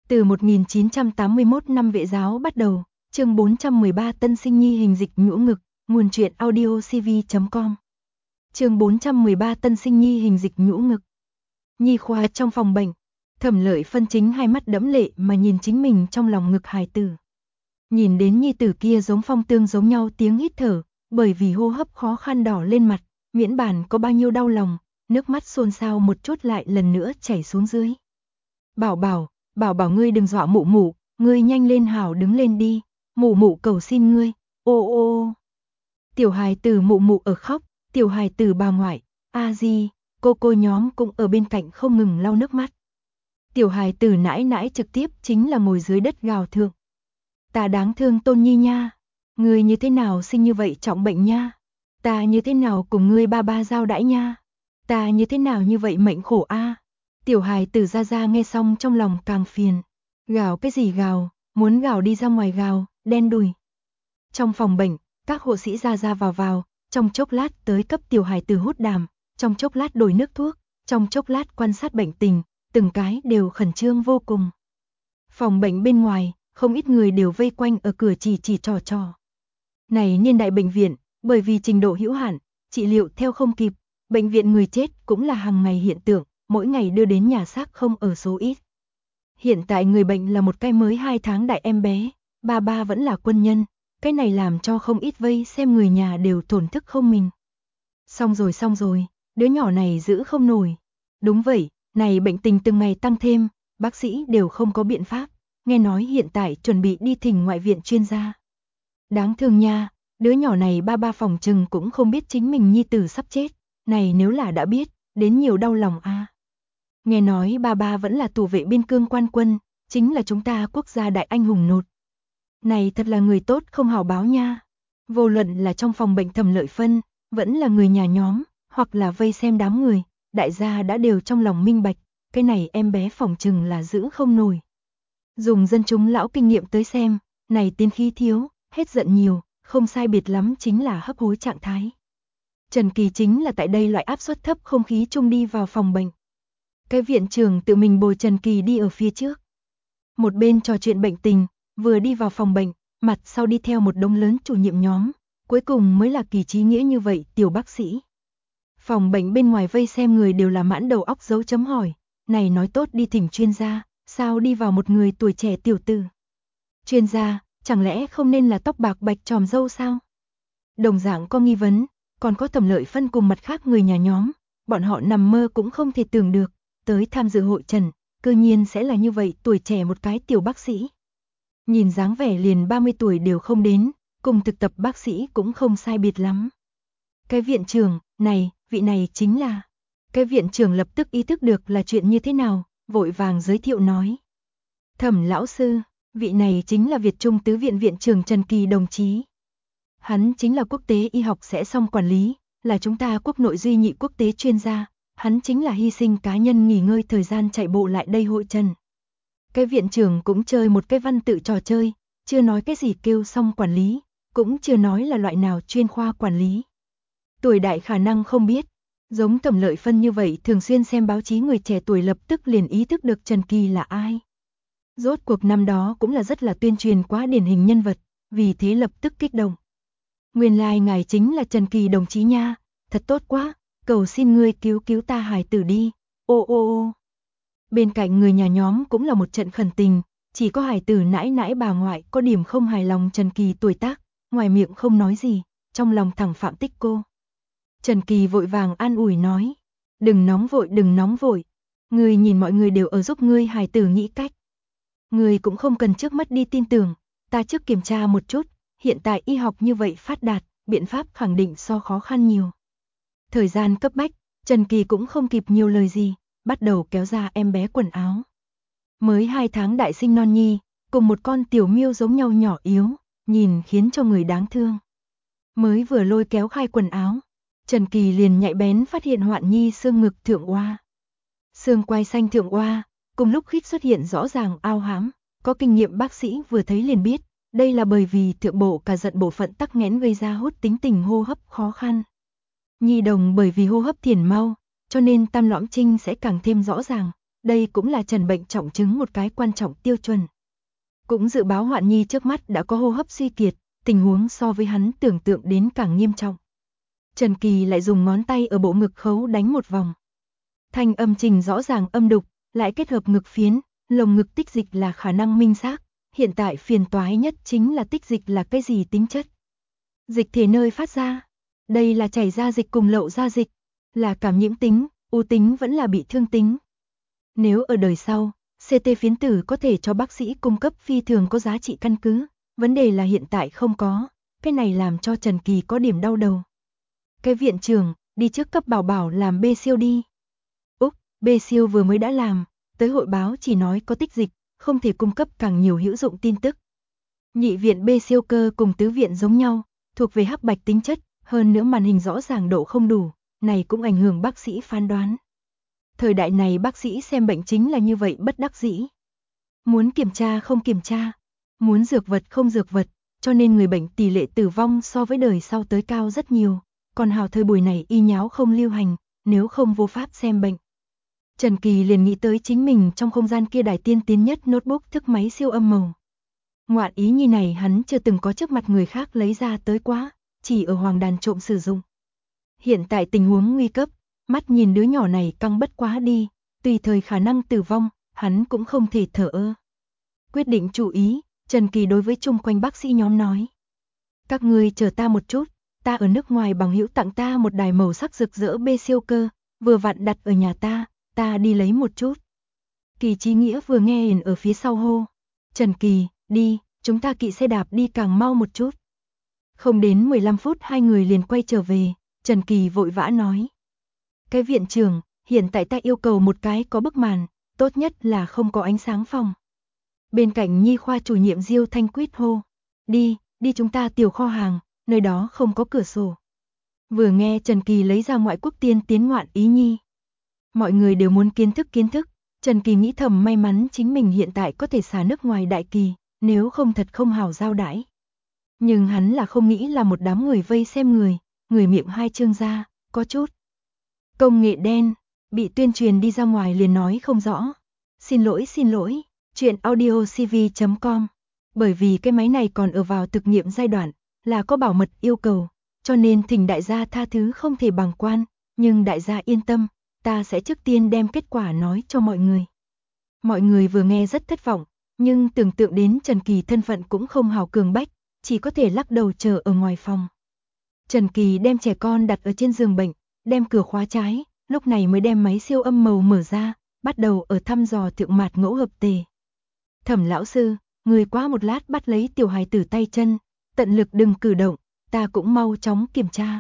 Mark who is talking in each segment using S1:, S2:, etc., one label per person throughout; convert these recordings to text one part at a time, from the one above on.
S1: Từ 1981 năm Vệ giáo bắt đầu, chương 413 Tân sinh nhi hình dịch nhũ ngực, nguồn truyện audio cv.com. Chương 413 Tân sinh nhi hình dịch nhũ ngực. Nhi khoa trong phòng bệnh, Thẩm Lợi Phân chính hai mắt đẫm lệ mà nhìn chính mình trong lòng ngực hài tử. Nhìn đến nhi tử kia giống phong tương giống nhau tiếng hít thở, bởi vì hô hấp khó khăn đỏ lên mặt, miễn bàn có bao nhiêu đau lòng, nước mắt xôn xao một chút lại lần nữa chảy xuống dưới. Bảo bảo ngươi đừng dọa mụ mụ, ngươi nhanh lên hảo đứng lên đi, mụ mụ cầu xin ngươi, ô ô. Tiểu hài tử mụ mụ ở khóc, tiểu hài tử bà ngoại, a di, cô nhóm cũng ở bên cạnh không ngừng lau nước mắt. Tiểu hài tử nãi nãi trực tiếp chính là ngồi dưới đất gào thượng. Ta đáng thương Tôn Nhi nha, ngươi như thế nào sinh như vậy trọng bệnh nha, ta như thế nào cùng ngươi ba giao đãi nha, ta như thế nào như vậy mệnh khổ a. Tiểu hài tử ra nghe xong trong lòng càng phiền. Gào cái gì gào, muốn gào đi ra ngoài gào, đen đùi. Trong phòng bệnh, các hộ sĩ ra vào, trong chốc lát tới cấp tiểu hài tử hút đàm, trong chốc lát đổi nước thuốc, trong chốc lát quan sát bệnh tình, từng cái đều khẩn trương vô cùng. Phòng bệnh bên ngoài, không ít người đều vây quanh ở cửa chỉ trò. Này niên đại bệnh viện, bởi vì trình độ hữu hạn, trị liệu theo không kịp, bệnh viện người chết cũng là hàng ngày hiện tượng, mỗi ngày đưa đến nhà xác không ở số ít. Hiện tại người bệnh là một cái mới 2 tháng đại em bé, ba vẫn là quân nhân, cái này làm cho không ít vây xem người nhà đều thổn thức không mình. Xong rồi, đứa nhỏ này giữ không nổi. Đúng vậy, này bệnh tình từng ngày tăng thêm, bác sĩ đều không có biện pháp, nghe nói hiện tại chuẩn bị đi thỉnh ngoại viện chuyên gia. Đáng thương nha, đứa nhỏ này ba phòng trừng cũng không biết chính mình nhi tử sắp chết, này nếu là đã biết, đến nhiều đau lòng a. Nghe nói ba vẫn là tù vệ biên cương quan quân, chính là chúng ta quốc gia đại anh hùng nột. Này thật là người tốt không hảo báo nha. Vô luận là trong phòng bệnh Thẩm Lợi Phân, vẫn là người nhà nhóm, hoặc là vây xem đám người, đại gia đã đều trong lòng minh bạch, cái này em bé phòng trừng là giữ không nổi. Dùng dân chúng lão kinh nghiệm tới xem, này tiên khí thiếu, hết giận nhiều, không sai biệt lắm chính là hấp hối trạng thái. Trần Kỳ chính là tại đây loại áp suất thấp không khí chung đi vào phòng bệnh. Cái viện trưởng tự mình bồi Trần Kỳ đi ở phía trước. Một bên trò chuyện bệnh tình, vừa đi vào phòng bệnh, mặt sau đi theo một đống lớn chủ nhiệm nhóm, cuối cùng mới là Kỳ trí nghĩa như vậy tiểu bác sĩ. Phòng bệnh bên ngoài vây xem người đều là mãn đầu óc dấu chấm hỏi, này nói tốt đi thỉnh chuyên gia, sao đi vào một người tuổi trẻ tiểu tử. Chuyên gia, chẳng lẽ không nên là tóc bạc bạch tròm râu sao? Đồng dạng có nghi vấn, còn có Thẩm Lợi Phân cùng mặt khác người nhà nhóm, bọn họ nằm mơ cũng không thể tưởng được, tới tham dự hội trần, cư nhiên sẽ là như vậy tuổi trẻ một cái tiểu bác sĩ. Nhìn dáng vẻ liền 30 tuổi đều không đến, cùng thực tập bác sĩ cũng không sai biệt lắm. Cái viện trưởng, này, vị này chính là... Cái viện trưởng lập tức ý thức được là chuyện như thế nào, vội vàng giới thiệu nói. Thẩm lão sư, vị này chính là Việt Trung Tứ Viện Viện trưởng Trần Kỳ đồng chí. Hắn chính là quốc tế y học sẽ xong quản lý, là chúng ta quốc nội duy nhị quốc tế chuyên gia. Hắn chính là hy sinh cá nhân nghỉ ngơi thời gian chạy bộ lại đây hội trần. Cái viện trưởng cũng chơi một cái văn tự trò chơi, chưa nói cái gì kêu xong quản lý, cũng chưa nói là loại nào chuyên khoa quản lý. Tuổi đại khả năng không biết, giống Thẩm Lợi Phân như vậy thường xuyên xem báo chí người trẻ tuổi lập tức liền ý thức được Trần Kỳ là ai. Rốt cuộc năm đó cũng là rất là tuyên truyền quá điển hình nhân vật, vì thế lập tức kích động. Nguyên lai ngài chính là Trần Kỳ đồng chí nha, thật tốt quá. Cầu xin ngươi cứu ta hài tử đi, ô. Bên cạnh người nhà nhóm cũng là một trận khẩn tình, chỉ có hài tử nãi bà ngoại có điểm không hài lòng Trần Kỳ tuổi tác, ngoài miệng không nói gì, trong lòng thẳng phạm tích cô. Trần Kỳ vội vàng an ủi nói, đừng nóng vội, ngươi nhìn mọi người đều ở giúp ngươi hài tử nghĩ cách. Ngươi cũng không cần trước mắt đi tin tưởng, ta trước kiểm tra một chút, hiện tại y học như vậy phát đạt, biện pháp khẳng định so khó khăn nhiều. Thời gian cấp bách, Trần Kỳ cũng không kịp nhiều lời gì, bắt đầu kéo ra em bé quần áo. Mới 2 tháng đại sinh non nhi, cùng một con tiểu miêu giống nhau nhỏ yếu, nhìn khiến cho người đáng thương. Mới vừa lôi kéo khai quần áo, Trần Kỳ liền nhạy bén phát hiện Hoạn nhi xương ngực thượng oa. Xương quai xanh thượng oa, cùng lúc khít xuất hiện rõ ràng ao hãm, có kinh nghiệm bác sĩ vừa thấy liền biết, đây là bởi vì thượng bộ cả giận bộ phận tắc nghẽn gây ra hút tính tình hô hấp khó khăn. Nhi đồng bởi vì hô hấp thiền mau, cho nên tam lõm trinh sẽ càng thêm rõ ràng, Đây cũng là trần bệnh trọng chứng một cái quan trọng tiêu chuẩn. Cũng dự báo Hoạn Nhi trước mắt đã có hô hấp suy kiệt, tình huống so với hắn tưởng tượng đến càng nghiêm trọng. Trần Kỳ lại dùng ngón tay ở bộ ngực khấu đánh một vòng. Thanh âm trình rõ ràng âm đục, lại kết hợp ngực phiến, lồng ngực tích dịch là khả năng minh xác. Hiện tại phiền toái nhất chính là tích dịch là cái gì tính chất. Dịch thể nơi phát ra. Đây là chảy ra dịch cùng lậu ra dịch, là cảm nhiễm tính, u tính vẫn là bị thương tính. Nếu ở đời sau, CT phiến tử có thể cho bác sĩ cung cấp phi thường có giá trị căn cứ, vấn đề là hiện tại không có, cái này làm cho Trần Kỳ có điểm đau đầu. Cái viện trưởng, đi trước cấp bảo bảo làm B siêu đi. Úc, B siêu vừa mới đã làm, tới hội báo chỉ nói có tích dịch, không thể cung cấp càng nhiều hữu dụng tin tức. Nhị viện B siêu cơ cùng tứ viện giống nhau, thuộc về hắc bạch tính chất, hơn nữa màn hình rõ ràng độ không đủ, này cũng ảnh hưởng bác sĩ phán đoán. Thời đại này bác sĩ xem bệnh chính là như vậy bất đắc dĩ. Muốn kiểm tra không kiểm tra, muốn dược vật không dược vật, cho nên người bệnh tỷ lệ tử vong so với đời sau tới cao rất nhiều, còn hào thời buổi này y nháo không lưu hành, nếu không vô pháp xem bệnh. Trần Kỳ liền nghĩ tới chính mình trong không gian kia đài tiên tiến nhất notebook thức máy siêu âm màu. Ngoạn ý như này hắn chưa từng có trước mặt người khác lấy ra tới quá, chỉ ở hoàng đàn trộm sử dụng. Hiện tại tình huống nguy cấp, mắt nhìn đứa nhỏ này căng bất quá đi, tùy thời khả năng tử vong, hắn cũng không thể thở ơ. Quyết định chú ý, Trần Kỳ đối với chung quanh bác sĩ nhóm nói. Các ngươi chờ ta một chút, ta ở nước ngoài bằng hữu tặng ta một đài màu sắc rực rỡ B siêu cơ, vừa vặn đặt ở nhà ta đi lấy một chút. Kỳ Chí Nghĩa vừa nghe liền ở phía sau hô. Trần Kỳ, đi, chúng ta kỵ xe đạp đi càng mau một chút. Không đến 15 phút hai người liền quay trở về, Trần Kỳ vội vã nói. Cái viện trưởng, hiện tại ta yêu cầu một cái có bức màn, tốt nhất là không có ánh sáng phòng. Bên cạnh nhi khoa chủ nhiệm Diêu Thanh Quýt hô. Đi chúng ta tiểu kho hàng, nơi đó không có cửa sổ. Vừa nghe Trần Kỳ lấy ra ngoại quốc tiên tiến ngoạn ý nhi. Mọi người đều muốn kiến thức, Trần Kỳ nghĩ thầm may mắn chính mình hiện tại có thể xả nước ngoài đại kỳ, nếu không thật không hào giao đãi. Nhưng hắn là không nghĩ là một đám người vây xem người miệng hai trương ra, có chút. Công nghệ đen, bị tuyên truyền đi ra ngoài liền nói không rõ. Xin lỗi, chuyện audiocv.com. Bởi vì cái máy này còn ở vào thực nghiệm giai đoạn, là có bảo mật yêu cầu, cho nên thỉnh đại gia tha thứ không thể bằng quan, nhưng đại gia yên tâm, ta sẽ trước tiên đem kết quả nói cho mọi người. Mọi người vừa nghe rất thất vọng, nhưng tưởng tượng đến Trần Kỳ thân phận cũng không hào cường bách, chỉ có thể lắc đầu chờ ở ngoài phòng. Trần Kỳ đem trẻ con đặt ở trên giường bệnh, đem cửa khóa trái, lúc này mới đem máy siêu âm màu mở ra, bắt đầu ở thăm dò thượng mạt ngẫu hợp tề. Thẩm lão sư, người quá một lát bắt lấy tiểu hài tử tay chân, tận lực đừng cử động, ta cũng mau chóng kiểm tra.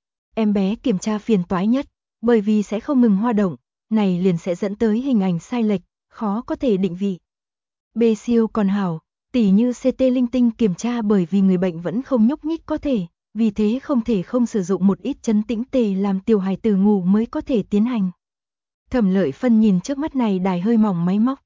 S1: Em bé kiểm tra phiền toái nhất, bởi vì sẽ không ngừng hoa động, này liền sẽ dẫn tới hình ảnh sai lệch, khó có thể định vị. B siêu còn hảo, tỉ như CT linh tinh kiểm tra bởi vì người bệnh vẫn không nhúc nhích có thể, vì thế không thể không sử dụng một ít chấn tĩnh tề làm tiểu hài tử ngủ mới có thể tiến hành. Thẩm Lợi Phân nhìn trước mắt này đài hơi mỏng máy móc.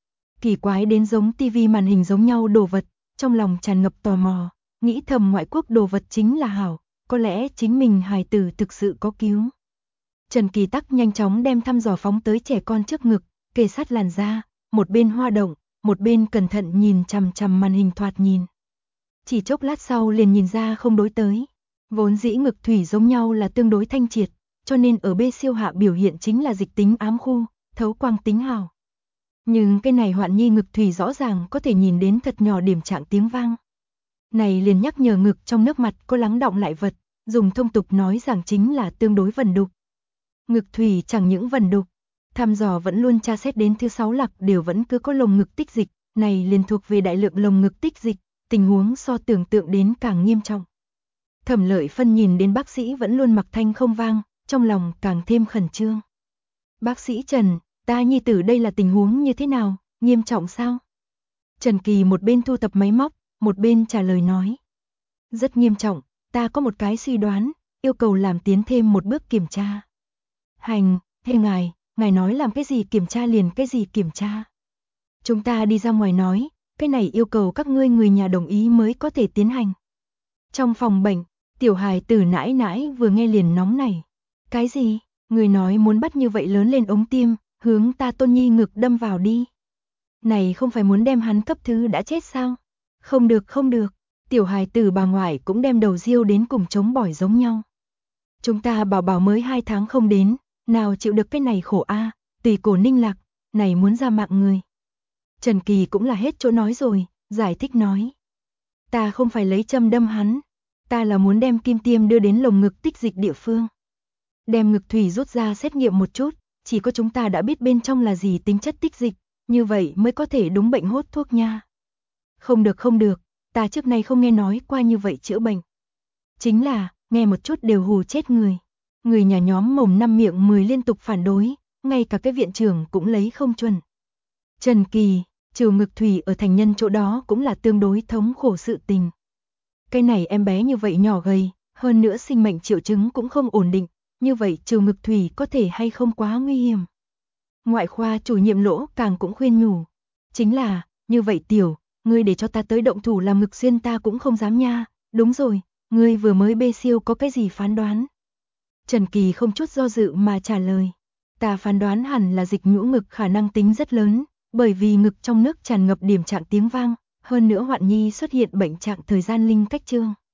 S1: Kỳ quái đến giống tivi màn hình giống nhau đồ vật, trong lòng tràn ngập tò mò, nghĩ thầm ngoại quốc đồ vật chính là hảo, có lẽ chính mình hài tử thực sự có cứu. Trần Kỳ Tắc nhanh chóng đem thăm dò phóng tới trẻ con trước ngực, kề sát làn da, một bên hoa động, một bên cẩn thận nhìn chằm chằm màn hình thoạt nhìn. Chỉ chốc lát sau liền nhìn ra không đối tới. Vốn dĩ ngực thủy giống nhau là tương đối thanh triệt, cho nên ở B siêu hạ biểu hiện chính là dịch tính ám khu, thấu quang tính hào. Nhưng cái này Hoạn Nhi ngực thủy rõ ràng có thể nhìn đến thật nhỏ điểm trạng tiếng vang. Này liền nhắc nhở ngực trong nước mặt có lắng đọng lại vật, dùng thông tục nói rằng chính là tương đối vần đục. Ngực thủy chẳng những vần đục, thăm dò vẫn luôn tra xét đến thứ 6 lặc đều vẫn cứ có lồng ngực tích dịch, này liền thuộc về đại lượng lồng ngực tích dịch, tình huống so tưởng tượng đến càng nghiêm trọng. Thẩm Lợi Phân nhìn đến bác sĩ vẫn luôn mặc thanh không vang, trong lòng càng thêm khẩn trương. Bác sĩ Trần, ta nhi tử đây là tình huống như thế nào, nghiêm trọng sao? Trần Kỳ một bên thu tập máy móc, một bên trả lời nói. Rất nghiêm trọng, ta có một cái suy đoán, yêu cầu làm tiến thêm một bước kiểm tra. Hành, ngài nói làm cái gì kiểm tra liền cái gì kiểm tra. Chúng ta đi ra ngoài nói, cái này yêu cầu các ngươi người nhà đồng ý mới có thể tiến hành. Trong phòng bệnh, tiểu hài tử nãi vừa nghe liền nóng này. Cái gì? Người nói muốn bắt như vậy lớn lên ống tiêm, hướng ta Tôn Nhi ngực đâm vào đi. Này không phải muốn đem hắn cấp thứ đã chết sao? Không được không được, tiểu hài tử bà ngoại cũng đem đầu riêu đến cùng chống bỏi giống nhau. Chúng ta bảo bảo mới 2 tháng không đến, nào chịu được cái này khổ a, tùy cổ Ninh Lạc, này muốn ra mạng người. Trần Kỳ cũng là hết chỗ nói rồi, giải thích nói. Ta không phải lấy châm đâm hắn, ta là muốn đem kim tiêm đưa đến lồng ngực tích dịch địa phương. Đem ngực thủy rút ra xét nghiệm một chút, chỉ có chúng ta đã biết bên trong là gì tính chất tích dịch, như vậy mới có thể đúng bệnh hốt thuốc nha. Không được không được, ta trước nay không nghe nói qua như vậy chữa bệnh. Chính là, nghe một chút đều hù chết người. Người nhà nhóm mồm 5 miệng 10 liên tục phản đối, ngay cả cái viện trưởng cũng lấy không chuẩn. Trần Kỳ, trừ ngực thủy ở thành nhân chỗ đó cũng là tương đối thống khổ sự tình. Cái này em bé như vậy nhỏ gầy, hơn nữa sinh mệnh triệu chứng cũng không ổn định, như vậy trừ ngực thủy có thể hay không quá nguy hiểm. Ngoại khoa chủ nhiệm Lỗ càng cũng khuyên nhủ. Chính là, như vậy tiểu, ngươi để cho ta tới động thủ làm ngực xuyên ta cũng không dám nha, đúng rồi, ngươi vừa mới bê siêu có cái gì phán đoán? Trần Kỳ không chút do dự mà trả lời. Ta phán đoán hẳn là dịch nhũ ngực khả năng tính rất lớn, bởi vì ngực trong nước tràn ngập điểm trạng tiếng vang, hơn nữa Hoạn Nhi xuất hiện bệnh trạng thời gian linh cách trương.